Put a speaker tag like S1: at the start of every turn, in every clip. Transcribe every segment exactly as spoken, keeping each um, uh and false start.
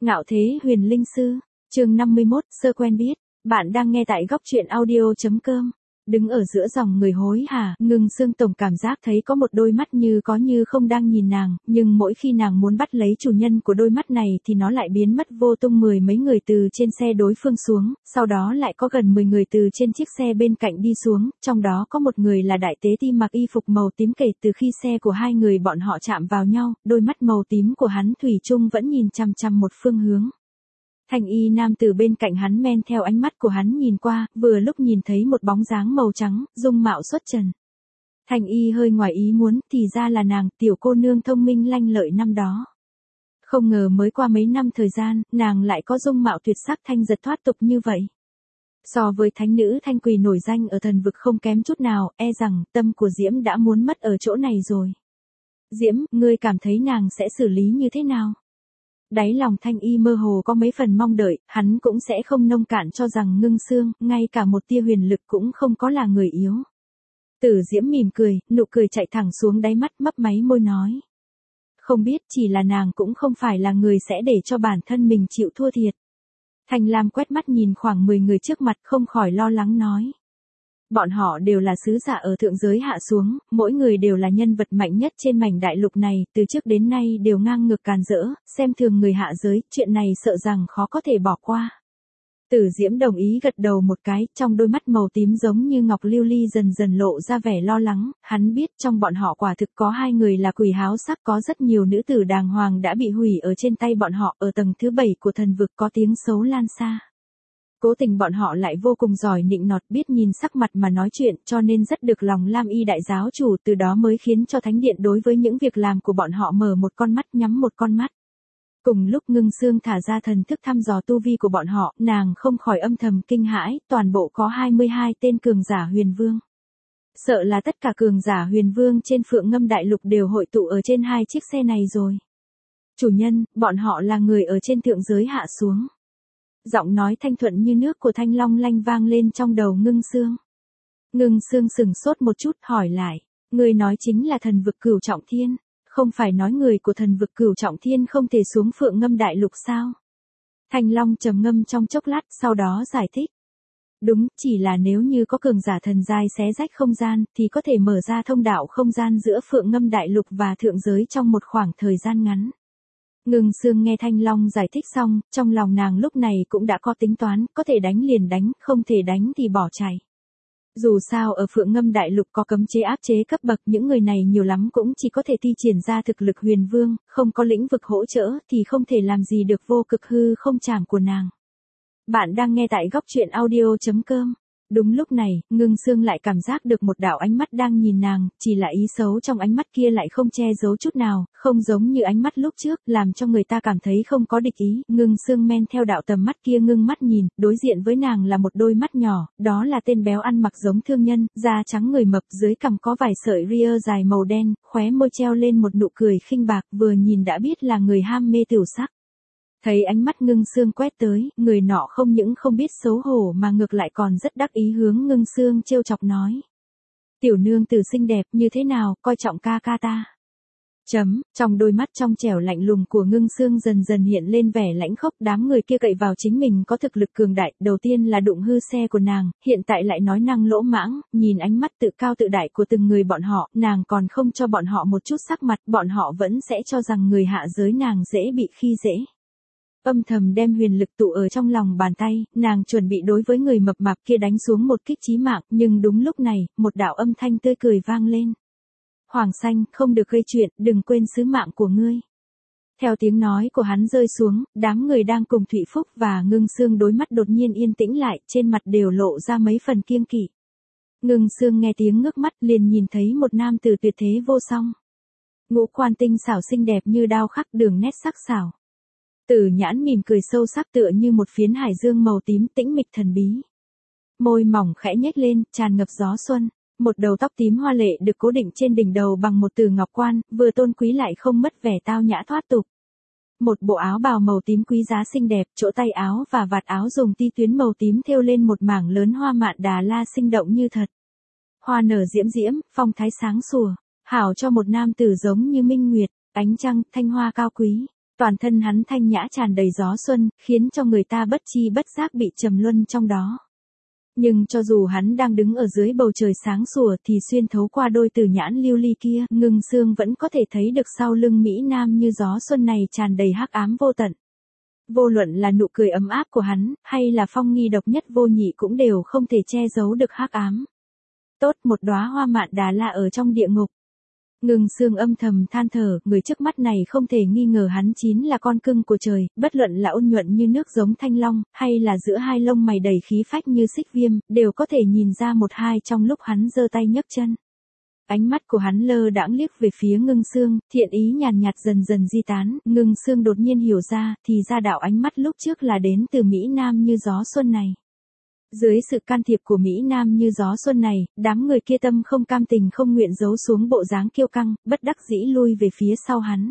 S1: Ngạo thế huyền linh sư, chương năm mươi mốt, sơ quen biết, bạn đang nghe tại góc truyện audio.com. Đứng ở giữa dòng người hối hả, Ngưng Sương tổng cảm giác thấy có một đôi mắt như có như không đang nhìn nàng, nhưng mỗi khi nàng muốn bắt lấy chủ nhân của đôi mắt này thì nó lại biến mất vô tung. Mười mấy người từ trên xe đối phương xuống, sau đó lại có gần mười người từ trên chiếc xe bên cạnh đi xuống, trong đó có một người là đại tế ti mặc y phục màu tím. Kể từ khi xe của hai người bọn họ chạm vào nhau, đôi mắt màu tím của hắn thủy chung vẫn nhìn chằm chằm một phương hướng. Thanh y nam từ bên cạnh hắn men theo ánh mắt của hắn nhìn qua, vừa lúc nhìn thấy một bóng dáng màu trắng, dung mạo xuất trần. Thanh y hơi ngoài ý muốn, thì ra là nàng, tiểu cô nương thông minh lanh lợi năm đó. Không ngờ mới qua mấy năm thời gian, nàng lại có dung mạo tuyệt sắc thanh giật thoát tục như vậy. So với thánh nữ Thanh Quỳ nổi danh ở thần vực không kém chút nào, e rằng tâm của Diễm đã muốn mất ở chỗ này rồi. Diễm, ngươi cảm thấy nàng sẽ xử lý như thế nào? Đáy lòng Thanh y mơ hồ có mấy phần mong đợi, hắn cũng sẽ không nông cạn cho rằng Ngưng Sương, ngay cả một tia huyền lực cũng không có là người yếu. Tử Diễm mỉm cười, nụ cười chạy thẳng xuống đáy mắt, mấp máy môi nói. Không biết, chỉ là nàng cũng không phải là người sẽ để cho bản thân mình chịu thua thiệt. Thanh Lam quét mắt nhìn khoảng mười người trước mặt, không khỏi lo lắng nói. Bọn họ đều là sứ giả ở thượng giới hạ xuống, mỗi người đều là nhân vật mạnh nhất trên mảnh đại lục này, từ trước đến nay đều ngang ngược càn rỡ, xem thường người hạ giới, chuyện này sợ rằng khó có thể bỏ qua. Tử Diễm đồng ý gật đầu một cái, trong đôi mắt màu tím giống như ngọc lưu ly dần dần lộ ra vẻ lo lắng, hắn biết trong bọn họ quả thực có hai người là quỷ háo sắc, có rất nhiều nữ tử đàng hoàng đã bị hủy ở trên tay bọn họ, ở tầng thứ bảy của thần vực có tiếng xấu lan xa. Cố tình bọn họ lại vô cùng giỏi nịnh nọt, biết nhìn sắc mặt mà nói chuyện, cho nên rất được lòng Lam Y đại giáo chủ, từ đó mới khiến cho thánh điện đối với những việc làm của bọn họ mở một con mắt nhắm một con mắt. Cùng lúc Ngưng Sương thả ra thần thức thăm dò tu vi của bọn họ, nàng không khỏi âm thầm kinh hãi, toàn bộ có hai mươi hai tên cường giả huyền vương. Sợ là tất cả cường giả huyền vương trên Phượng Ngâm đại lục đều hội tụ ở trên hai chiếc xe này rồi. Chủ nhân, bọn họ là người ở trên thượng giới hạ xuống. Giọng nói thanh thuận như nước của Thanh Long Lanh vang lên trong đầu Ngưng Sương. Ngưng Sương sừng sốt một chút, hỏi lại, người nói chính là thần vực Cửu Trọng Thiên, không phải nói người của thần vực Cửu Trọng Thiên không thể xuống Phượng Ngâm đại lục sao? Thanh Long trầm ngâm trong chốc lát, sau đó giải thích. Đúng, chỉ là nếu như có cường giả thần giai xé rách không gian, thì có thể mở ra thông đạo không gian giữa Phượng Ngâm đại lục và thượng giới trong một khoảng thời gian ngắn. Ngưng Sương nghe Thanh Long giải thích xong, trong lòng nàng lúc này cũng đã có tính toán, có thể đánh liền đánh, không thể đánh thì bỏ chạy. Dù sao ở Phượng Ngâm đại lục có cấm chế áp chế cấp bậc, những người này nhiều lắm cũng chỉ có thể thi triển ra thực lực huyền vương, không có lĩnh vực hỗ trợ thì không thể làm gì được vô cực hư không trảm của nàng. Bạn đang nghe tại góc truyện audio.com. Đúng lúc này, Ngưng Sương lại cảm giác được một đạo ánh mắt đang nhìn nàng, chỉ là ý xấu trong ánh mắt kia lại không che giấu chút nào, không giống như ánh mắt lúc trước, làm cho người ta cảm thấy không có địch ý. Ngưng Sương men theo đạo tầm mắt kia ngưng mắt nhìn, đối diện với nàng là một đôi mắt nhỏ, đó là tên béo ăn mặc giống thương nhân, da trắng người mập, dưới cằm có vài sợi ria dài màu đen, khóe môi treo lên một nụ cười khinh bạc, vừa nhìn đã biết là người ham mê tiểu sắc. Thấy ánh mắt Ngưng Sương quét tới, người nọ không những không biết xấu hổ mà ngược lại còn rất đắc ý hướng Ngưng Sương trêu chọc nói. Tiểu nương tử xinh đẹp như thế nào, coi trọng ca ca ta. Chấm, trong đôi mắt trong trẻo lạnh lùng của Ngưng Sương dần dần hiện lên vẻ lãnh khốc, đám người kia cậy vào chính mình có thực lực cường đại, đầu tiên là đụng hư xe của nàng, hiện tại lại nói năng lỗ mãng, nhìn ánh mắt tự cao tự đại của từng người bọn họ, nàng còn không cho bọn họ một chút sắc mặt, bọn họ vẫn sẽ cho rằng người hạ giới nàng dễ bị khi dễ. Âm thầm đem huyền lực tụ ở trong lòng bàn tay, nàng chuẩn bị đối với người mập mạp kia đánh xuống một kích chí mạng, nhưng đúng lúc này, một đạo âm thanh tươi cười vang lên. Hoàng Xanh, không được gây chuyện, đừng quên sứ mạng của ngươi. Theo tiếng nói của hắn rơi xuống, đám người đang cùng Thụy Phúc và Ngưng Sương đối mắt đột nhiên yên tĩnh lại, trên mặt đều lộ ra mấy phần kiêng kỵ. Ngưng Sương nghe tiếng ngước mắt liền nhìn thấy một nam tử tuyệt thế vô song. Ngũ quan tinh xảo xinh đẹp như đao khắc, đường nét sắc sảo. Tử Nhãn mỉm cười sâu sắc tựa như một phiến hải dương màu tím tĩnh mịch thần bí. Môi mỏng khẽ nhếch lên, tràn ngập gió xuân, một đầu tóc tím hoa lệ được cố định trên đỉnh đầu bằng một từ ngọc quan, vừa tôn quý lại không mất vẻ tao nhã thoát tục. Một bộ áo bào màu tím quý giá xinh đẹp, chỗ tay áo và vạt áo dùng ti tuyến màu tím thêu lên một mảng lớn hoa mạn đà la sinh động như thật. Hoa nở diễm diễm, phong thái sáng sủa, hảo cho một nam tử giống như minh nguyệt, ánh trăng, thanh hoa cao quý. Toàn thân hắn thanh nhã tràn đầy gió xuân, khiến cho người ta bất chi bất giác bị trầm luân trong đó. Nhưng cho dù hắn đang đứng ở dưới bầu trời sáng sủa thì xuyên thấu qua đôi từ nhãn lưu ly kia, Ngưng Sương vẫn có thể thấy được sau lưng Mỹ Nam như gió xuân này tràn đầy hắc ám vô tận. Vô luận là nụ cười ấm áp của hắn, hay là phong nghi độc nhất vô nhị cũng đều không thể che giấu được hắc ám. Tốt, một đóa hoa mạn đà la ở trong địa ngục. Ngưng Sương âm thầm than thở, người trước mắt này không thể nghi ngờ hắn chính là con cưng của trời, bất luận là ôn nhuận như nước giống thanh long, hay là giữa hai lông mày đầy khí phách như xích viêm, đều có thể nhìn ra một hai trong lúc hắn giơ tay nhấc chân. Ánh mắt của hắn lơ đãng liếc về phía Ngưng Sương, thiện ý nhàn nhạt dần dần di tán, Ngưng Sương đột nhiên hiểu ra, thì ra đạo ánh mắt lúc trước là đến từ Mỹ Nam như gió xuân này. Dưới sự can thiệp của Mỹ Nam như gió xuân này, đám người kia tâm không cam tình không nguyện giấu xuống bộ dáng kiêu căng, bất đắc dĩ lui về phía sau hắn.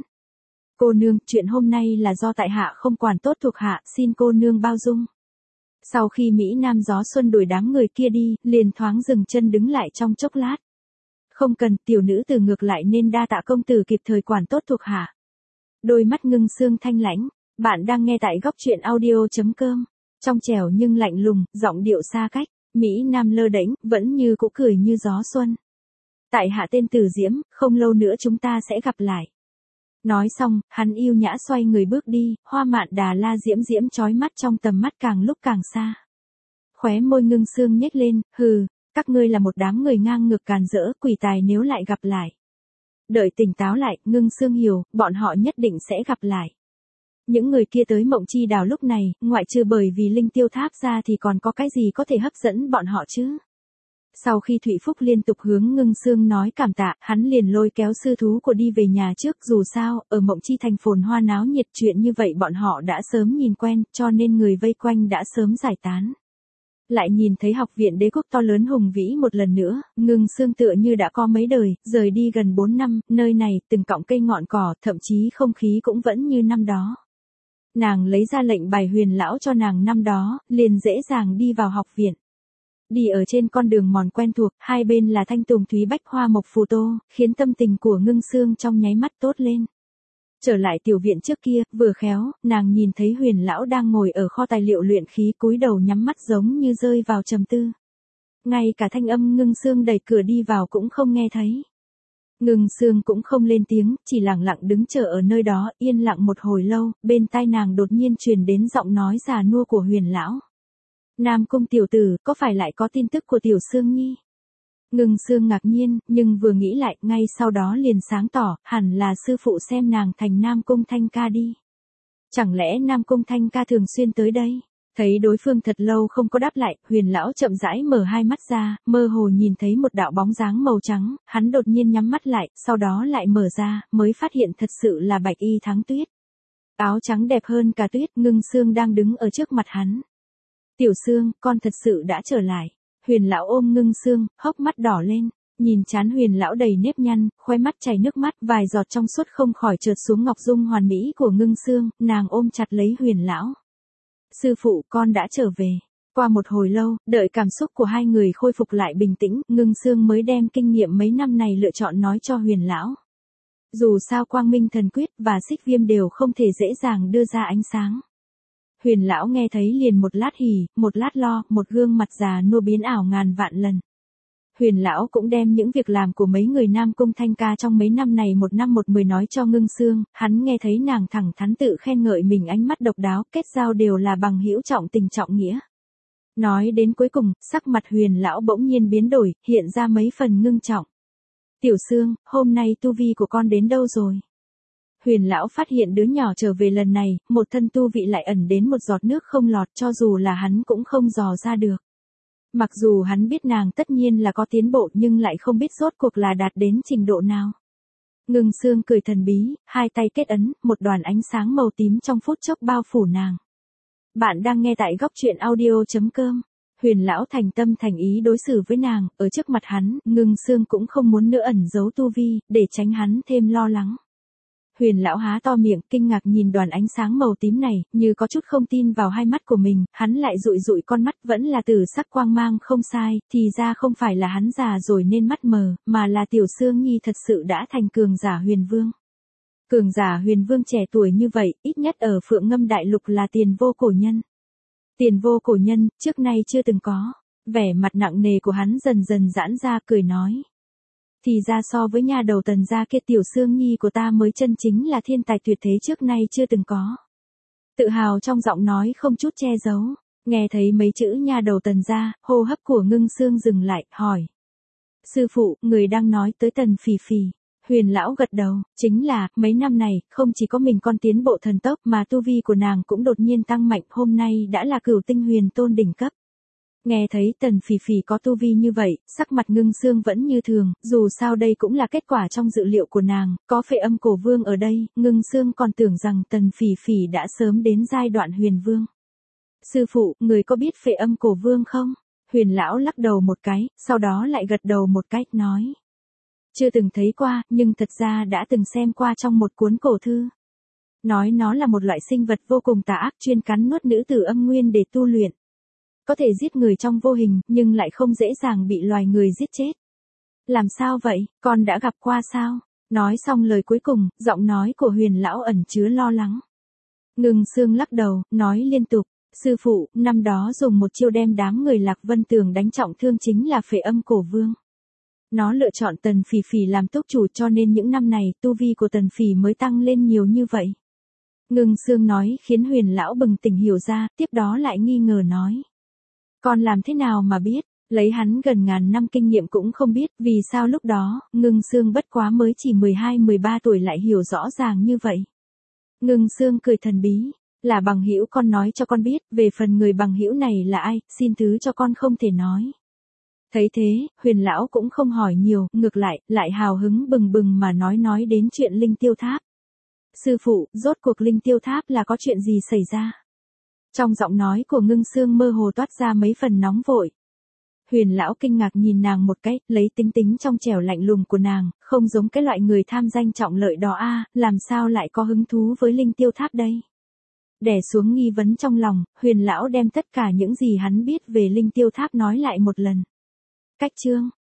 S1: Cô nương, chuyện hôm nay là do tại hạ không quản tốt thuộc hạ, xin cô nương bao dung. Sau khi Mỹ Nam gió xuân đuổi đám người kia đi, liền thoáng dừng chân đứng lại trong chốc lát. Không cần, tiểu nữ từ ngược lại nên đa tạ công tử kịp thời quản tốt thuộc hạ. Đôi mắt Ngưng Sương thanh lãnh, bạn đang nghe tại góc truyện audio chấm com. Trong trẻo nhưng lạnh lùng, giọng điệu xa cách, Mỹ Nam lơ đễnh, vẫn như cũ cười như gió xuân. Tại hạ tên Tử Diễm, không lâu nữa chúng ta sẽ gặp lại. Nói xong, hắn yêu nhã xoay người bước đi, hoa mạn đà la diễm diễm chói mắt trong tầm mắt càng lúc càng xa. Khóe môi Ngưng Sương nhếch lên, hừ, các ngươi là một đám người ngang ngược càn rỡ, quỷ tài nếu lại gặp lại. Đợi tỉnh táo lại, Ngưng Sương hiểu, bọn họ nhất định sẽ gặp lại. Những người kia tới Mộng Chi Đào lúc này, ngoại trừ bởi vì linh tiêu tháp ra thì còn có cái gì có thể hấp dẫn bọn họ chứ? Sau khi Thụy Phúc liên tục hướng Ngưng Sương nói cảm tạ, hắn liền lôi kéo sư thú của đi về nhà trước, dù sao, ở Mộng Chi thành phồn hoa náo nhiệt, chuyện như vậy bọn họ đã sớm nhìn quen, cho nên người vây quanh đã sớm giải tán. Lại nhìn thấy học viện Đế Quốc to lớn hùng vĩ một lần nữa, Ngưng Sương tựa như đã có mấy đời, rời đi gần bốn năm, nơi này, từng cọng cây ngọn cỏ, thậm chí không khí cũng vẫn như năm đó. Nàng lấy ra lệnh bài Huyền lão cho nàng năm đó, liền dễ dàng đi vào học viện. Đi ở trên con đường mòn quen thuộc, hai bên là thanh tùng thúy bách hoa mộc phù tô, khiến tâm tình của Ngưng Sương trong nháy mắt tốt lên. Trở lại tiểu viện trước kia, vừa khéo, nàng nhìn thấy Huyền lão đang ngồi ở kho tài liệu luyện khí, cúi đầu nhắm mắt giống như rơi vào trầm tư. Ngay cả thanh âm Ngưng Sương đẩy cửa đi vào cũng không nghe thấy. Ngưng Sương cũng không lên tiếng, chỉ lặng lặng đứng chờ ở nơi đó, yên lặng một hồi lâu, bên tai nàng đột nhiên truyền đến giọng nói già nua của Huyền lão. Nam Cung tiểu tử, có phải lại có tin tức của tiểu Sương Nhi? Ngưng Sương ngạc nhiên, nhưng vừa nghĩ lại, ngay sau đó liền sáng tỏ, hẳn là sư phụ xem nàng thành Nam Cung Thanh Ca đi. Chẳng lẽ Nam Cung Thanh Ca thường xuyên tới đây? Thấy đối phương thật lâu không có đáp lại, Huyền lão chậm rãi mở hai mắt ra, mơ hồ nhìn thấy một đạo bóng dáng màu trắng, hắn đột nhiên nhắm mắt lại, sau đó lại mở ra, mới phát hiện thật sự là Bạch Y Thắng Tuyết. Áo trắng đẹp hơn cả tuyết, Ngưng Sương đang đứng ở trước mặt hắn. Tiểu Sương, con thật sự đã trở lại. Huyền lão ôm Ngưng Sương, hốc mắt đỏ lên, nhìn trán Huyền lão đầy nếp nhăn, khóe mắt chảy nước mắt, vài giọt trong suốt không khỏi trượt xuống ngọc dung hoàn mỹ của Ngưng Sương, nàng ôm chặt lấy Huyền lão. Sư phụ, con đã trở về. Qua một hồi lâu, đợi cảm xúc của hai người khôi phục lại bình tĩnh, Ngưng Sương mới đem kinh nghiệm mấy năm này lựa chọn nói cho Huyền lão. Dù sao Quang Minh Thần Quyết và Xích Viêm đều không thể dễ dàng đưa ra ánh sáng. Huyền lão nghe thấy liền một lát hỉ, một lát lo, một gương mặt già nua biến ảo ngàn vạn lần. Huyền lão cũng đem những việc làm của mấy người Nam Cung Thanh Ca trong mấy năm này một năm một mười nói cho Ngưng Sương, hắn nghe thấy nàng thẳng thắn tự khen ngợi mình ánh mắt độc đáo, kết giao đều là bằng hữu trọng tình trọng nghĩa. Nói đến cuối cùng, sắc mặt Huyền lão bỗng nhiên biến đổi, hiện ra mấy phần ngưng trọng. Tiểu Sương, hôm nay tu vi của con đến đâu rồi? Huyền lão phát hiện đứa nhỏ trở về lần này, một thân tu vị lại ẩn đến một giọt nước không lọt, cho dù là hắn cũng không dò ra được. Mặc dù hắn biết nàng tất nhiên là có tiến bộ nhưng lại không biết rốt cuộc là đạt đến trình độ nào. Ngưng Sương cười thần bí, hai tay kết ấn, một đoàn ánh sáng màu tím trong phút chốc bao phủ nàng. Bạn đang nghe tại góc truyện audio chấm com. Huyền lão thành tâm thành ý đối xử với nàng, ở trước mặt hắn, Ngưng Sương cũng không muốn nữa ẩn giấu tu vi, để tránh hắn thêm lo lắng. Huyền lão há to miệng, kinh ngạc nhìn đoàn ánh sáng màu tím này, như có chút không tin vào hai mắt của mình, hắn lại dụi dụi con mắt, vẫn là tử sắc quang mang không sai, thì ra không phải là hắn già rồi nên mắt mờ, mà là tiểu Sương Nhi thật sự đã thành cường giả huyền vương. Cường giả huyền vương trẻ tuổi như vậy, ít nhất ở Phượng Ngâm Đại Lục là tiền vô cổ nhân. Tiền vô cổ nhân, trước nay chưa từng có. Vẻ mặt nặng nề của hắn dần dần giãn ra, cười nói. Thì ra so với nhà đầu Tần gia kia, tiểu Sương Nhi của ta mới chân chính là thiên tài tuyệt thế trước nay chưa từng có. Tự hào trong giọng nói không chút che giấu. Nghe thấy mấy chữ nhà đầu Tần gia, hô hấp của Ngưng Sương dừng lại, hỏi. Sư phụ, người đang nói tới Tần Phỉ Phỉ. Huyền lão gật đầu, chính là, mấy năm này, không chỉ có mình con tiến bộ thần tốc mà tu vi của nàng cũng đột nhiên tăng mạnh, hôm nay đã là cửu tinh huyền tôn đỉnh cấp. Nghe thấy Tần Phỉ Phỉ có tu vi như vậy, sắc mặt Ngưng Sương vẫn như thường, dù sao đây cũng là kết quả trong dự liệu của nàng, có Phệ Âm Cổ Vương ở đây, Ngưng Sương còn tưởng rằng Tần Phỉ Phỉ đã sớm đến giai đoạn huyền vương. Sư phụ, người có biết Phệ Âm Cổ Vương không? Huyền lão lắc đầu một cái, sau đó lại gật đầu một cách, nói. Chưa từng thấy qua, nhưng thật ra đã từng xem qua trong một cuốn cổ thư. Nói nó là một loại sinh vật vô cùng tà ác chuyên cắn nuốt nữ tử âm nguyên để tu luyện. Có thể giết người trong vô hình, nhưng lại không dễ dàng bị loài người giết chết. Làm sao vậy, con đã gặp qua sao? Nói xong lời cuối cùng, giọng nói của Huyền lão ẩn chứa lo lắng. Ngưng Sương lắc đầu, nói liên tục. Sư phụ, năm đó dùng một chiêu đem đám người Lạc Vân Tường đánh trọng thương chính là Phệ Âm Cổ Vương. Nó lựa chọn Tần Phỉ Phỉ làm túc chủ cho nên những năm này tu vi của Tần Phỉ mới tăng lên nhiều như vậy. Ngưng Sương nói khiến Huyền lão bừng tỉnh hiểu ra, tiếp đó lại nghi ngờ nói. Con làm thế nào mà biết, lấy hắn gần ngàn năm kinh nghiệm cũng không biết, vì sao lúc đó, Ngưng Sương bất quá mới chỉ mười hai mười ba tuổi lại hiểu rõ ràng như vậy. Ngưng Sương cười thần bí, là bằng hữu con nói cho con biết, về phần người bằng hữu này là ai, xin thứ cho con không thể nói. Thấy thế, Huyền lão cũng không hỏi nhiều, ngược lại, lại hào hứng bừng bừng mà nói nói đến chuyện Linh Tiêu Tháp. Sư phụ, rốt cuộc Linh Tiêu Tháp là có chuyện gì xảy ra? Trong giọng nói của Ngưng Sương mơ hồ toát ra mấy phần nóng vội. Huyền lão kinh ngạc nhìn nàng một cái, lấy tính tính trong trẻo lạnh lùng của nàng, không giống cái loại người tham danh trọng lợi đó a, làm sao lại có hứng thú với Linh Tiêu Tháp đây? Đè xuống nghi vấn trong lòng, Huyền lão đem tất cả những gì hắn biết về Linh Tiêu Tháp nói lại một lần. Cách chương